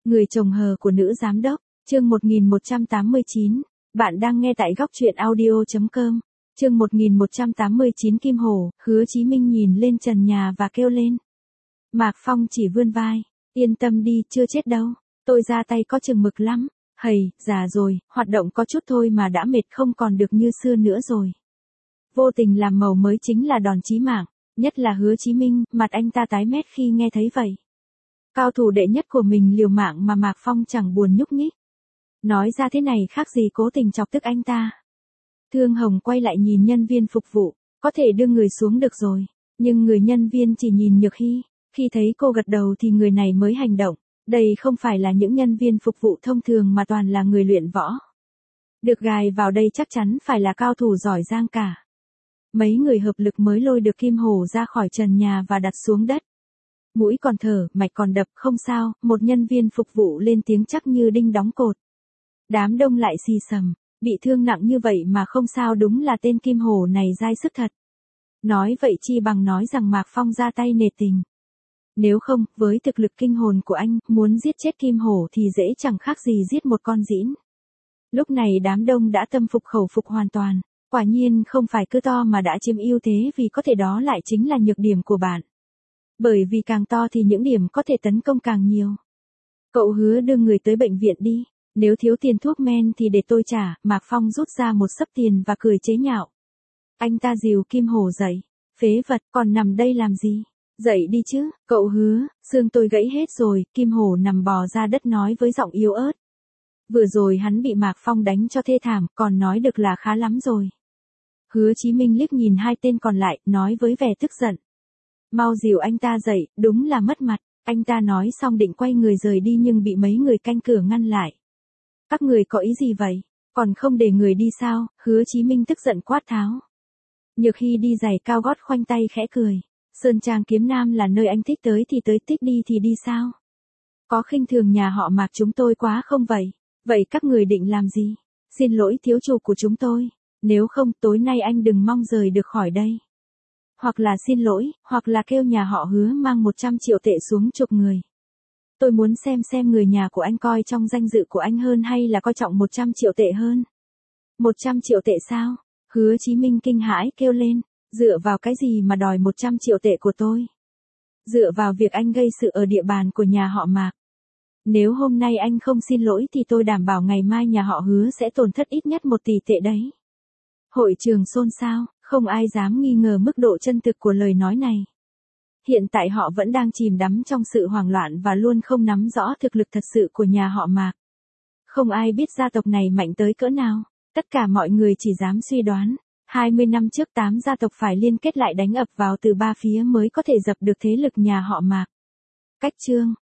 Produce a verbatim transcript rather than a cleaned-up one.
Người chồng hờ của nữ giám đốc, chương một nghìn một trăm tám mươi chín. Bạn đang nghe tại góc truyện audio chấm com. Chương một nghìn một trăm tám mươi chín. Kim Hổ. Hứa Chí Minh nhìn lên trần nhà và kêu lên. Mạc Phong chỉ vươn vai. Yên tâm đi, chưa chết đâu. Tôi ra tay có chừng mực lắm. Hầy, già rồi, hoạt động có chút thôi mà đã mệt không còn được như xưa nữa rồi. Vô tình làm màu mới chính là đòn chí mạng, nhất là Hứa Chí Minh, mặt anh ta tái mét khi nghe thấy vậy. Cao thủ đệ nhất của mình liều mạng mà Mạc Phong chẳng buồn nhúc nhích. Nói ra thế này khác gì cố tình chọc tức anh ta. Thương Hồng quay lại nhìn nhân viên phục vụ, có thể đưa người xuống được rồi, nhưng người nhân viên chỉ nhìn Nhược Hy, khi thấy cô gật đầu thì người này mới hành động. Đây không phải là những nhân viên phục vụ thông thường mà toàn là người luyện võ. Được gài vào đây chắc chắn phải là cao thủ giỏi giang cả. Mấy người hợp lực mới lôi được Kim Hổ ra khỏi trần nhà và đặt xuống đất. Mũi còn thở, mạch còn đập, không sao, một nhân viên phục vụ lên tiếng chắc như đinh đóng cột. Đám đông lại xì xầm, bị thương nặng như vậy mà không sao, đúng là tên Kim Hổ này dai sức thật. Nói vậy chi bằng nói rằng Mạc Phong ra tay nề tình. Nếu không, với thực lực kinh hồn của anh, muốn giết chết Kim Hổ thì dễ chẳng khác gì giết một con dĩn. Lúc này đám đông đã tâm phục khẩu phục hoàn toàn, quả nhiên không phải cứ to mà đã chiếm ưu thế, vì có thể đó lại chính là nhược điểm của bạn. Bởi vì càng to thì những điểm có thể tấn công càng nhiều. Cậu Hứa đưa người tới bệnh viện đi, nếu thiếu tiền thuốc men thì để tôi trả. Mạc Phong rút ra một xấp tiền và cười chế nhạo. Anh ta dìu Kim Hổ dậy. Phế vật, còn nằm đây làm gì? Dậy đi chứ, cậu Hứa, xương tôi gãy hết rồi. Kim Hổ nằm bò ra đất nói với giọng yếu ớt. Vừa rồi hắn bị Mạc Phong đánh cho thê thảm, còn nói được là khá lắm rồi. Hứa Chí Minh liếc nhìn hai tên còn lại, nói với vẻ tức giận. Mau dìu anh ta dậy, đúng là mất mặt. Anh ta nói xong định quay người rời đi nhưng bị mấy người canh cửa ngăn lại. Các người có ý gì vậy? Còn không để người đi sao? Hứa Chí Minh tức giận quát tháo. Nhược Hy đi giày cao gót khoanh tay khẽ cười. Sơn Trang Kiếm Nam là nơi anh thích tới thì tới, thích đi thì đi sao? Có khinh thường nhà họ Mạc chúng tôi quá không vậy? Vậy các người định làm gì? Xin lỗi thiếu chủ của chúng tôi. Nếu không tối nay anh đừng mong rời được khỏi đây. Hoặc là xin lỗi, hoặc là kêu nhà họ Hứa mang một trăm triệu tệ xuống chụp người. Tôi muốn xem xem người nhà của anh coi trong danh dự của anh hơn hay là coi trọng một trăm triệu tệ hơn. một trăm triệu tệ sao? Hứa Chí Minh kinh hãi kêu lên. Dựa vào cái gì mà đòi một trăm triệu tệ của tôi? Dựa vào việc anh gây sự ở địa bàn của nhà họ Mạc. Nếu hôm nay anh không xin lỗi thì tôi đảm bảo ngày mai nhà họ Hứa sẽ tổn thất ít nhất một tỷ tệ đấy. Hội trường xôn xao, không ai dám nghi ngờ mức độ chân thực của lời nói này. Hiện tại họ vẫn đang chìm đắm trong sự hoảng loạn và luôn không nắm rõ thực lực thật sự của nhà họ Mạc. Không ai biết gia tộc này mạnh tới cỡ nào, tất cả mọi người chỉ dám suy đoán. hai mươi năm trước tám gia tộc phải liên kết lại đánh ập vào từ ba phía mới có thể dập được thế lực nhà họ Mạc. Cách chương